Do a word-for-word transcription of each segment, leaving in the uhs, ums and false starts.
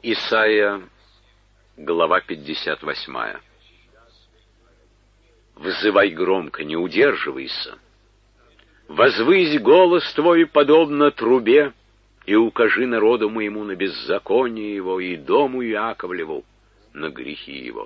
Исайя, глава пятьдесят восьмая. «Взывай громко, не удерживайся. Возвысь голос твой, подобно трубе, и укажи народу моему на беззаконие его и дому Иаковлеву на грехи его.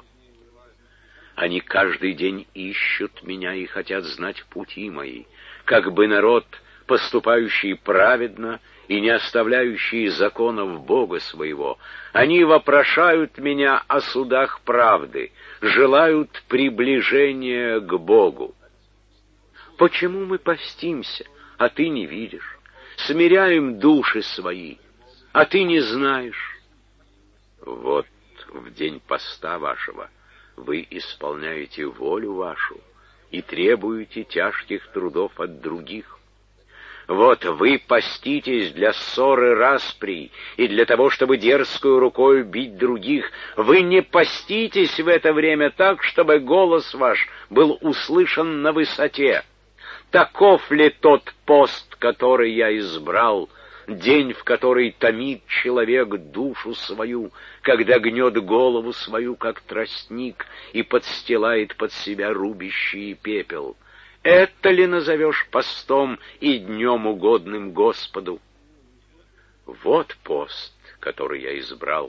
Они каждый день ищут меня и хотят знать пути мои, как бы народ, поступающий праведно и не оставляющий законов Бога своего. Они вопрошают меня о судах правды, желают приближения к Богу. Почему мы постимся, а ты не видишь? Смиряем души свои, а ты не знаешь? Вот в день поста вашего вы исполняете волю вашу и требуете тяжких трудов от других. Вот вы поститесь для ссоры распри и для того, чтобы дерзкую рукой бить других. Вы не поститесь в это время так, чтобы голос ваш был услышан на высоте. Таков ли тот пост, который я избрал, день, в который томит человек душу свою, когда гнет голову свою, как тростник, и подстилает под себя рубящий пепел? Это ли назовешь постом и днем угодным Господу? Вот пост, который я избрал.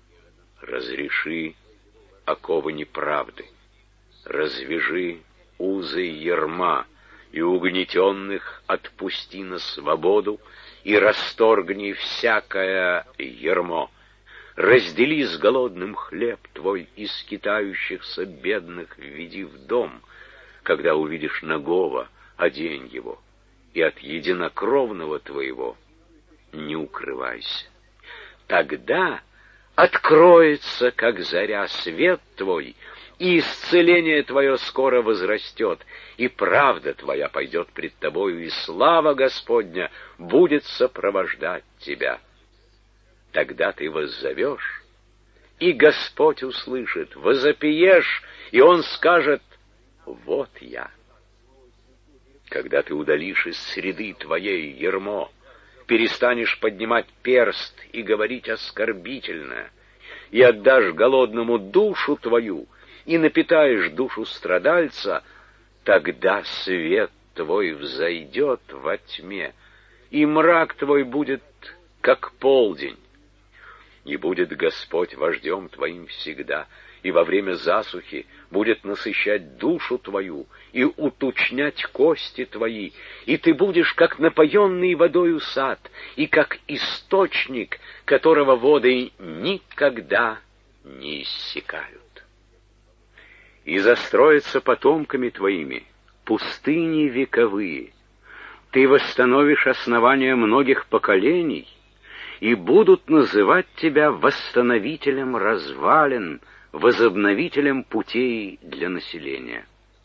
Разреши оковы неправды, развяжи узы ярма, и угнетенных отпусти на свободу, и расторгни всякое ярмо. Раздели с голодным хлеб твой, и скитающихся бедных введи в дом. Когда увидишь нагого, одень его, и от единокровного твоего не укрывайся. Тогда откроется, как заря, свет твой, и исцеление твое скоро возрастет, и правда твоя пойдет пред тобою, и слава Господня будет сопровождать тебя. Тогда ты воззовешь, и Господь услышит, возопиешь, и Он скажет: вот я. Когда ты удалишь из среды твоей ярмо, перестанешь поднимать перст и говорить оскорбительное, и отдашь голодному душу твою, и напитаешь душу страдальца, тогда свет твой взойдет во тьме, и мрак твой будет, как полдень. И будет Господь вождем твоим всегда, и во время засухи будет насыщать душу твою и уточнять кости твои, и ты будешь, как напоенный водою сад, и как источник, которого воды никогда не иссякают. И застроятся потомками твоими пустыни вековые, ты восстановишь основания многих поколений, и будут называть тебя восстановителем развалин, возобновителем путей для населения.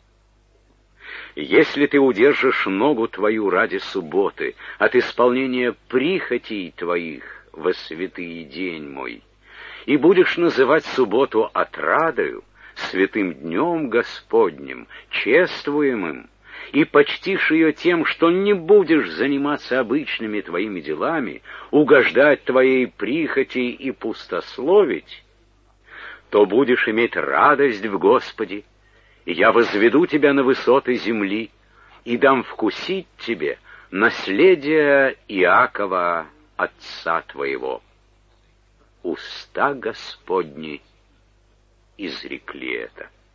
Если ты удержишь ногу твою ради субботы от исполнения прихотей твоих во святый день мой, и будешь называть субботу отрадою, святым днем Господним, чествуемым, и почтишь ее тем, что не будешь заниматься обычными твоими делами, угождать твоей прихоти и пустословить, то будешь иметь радость в Господе, и я возведу тебя на высоты земли, и дам вкусить тебе наследие Иакова, отца твоего. Уста Господни изрекли это.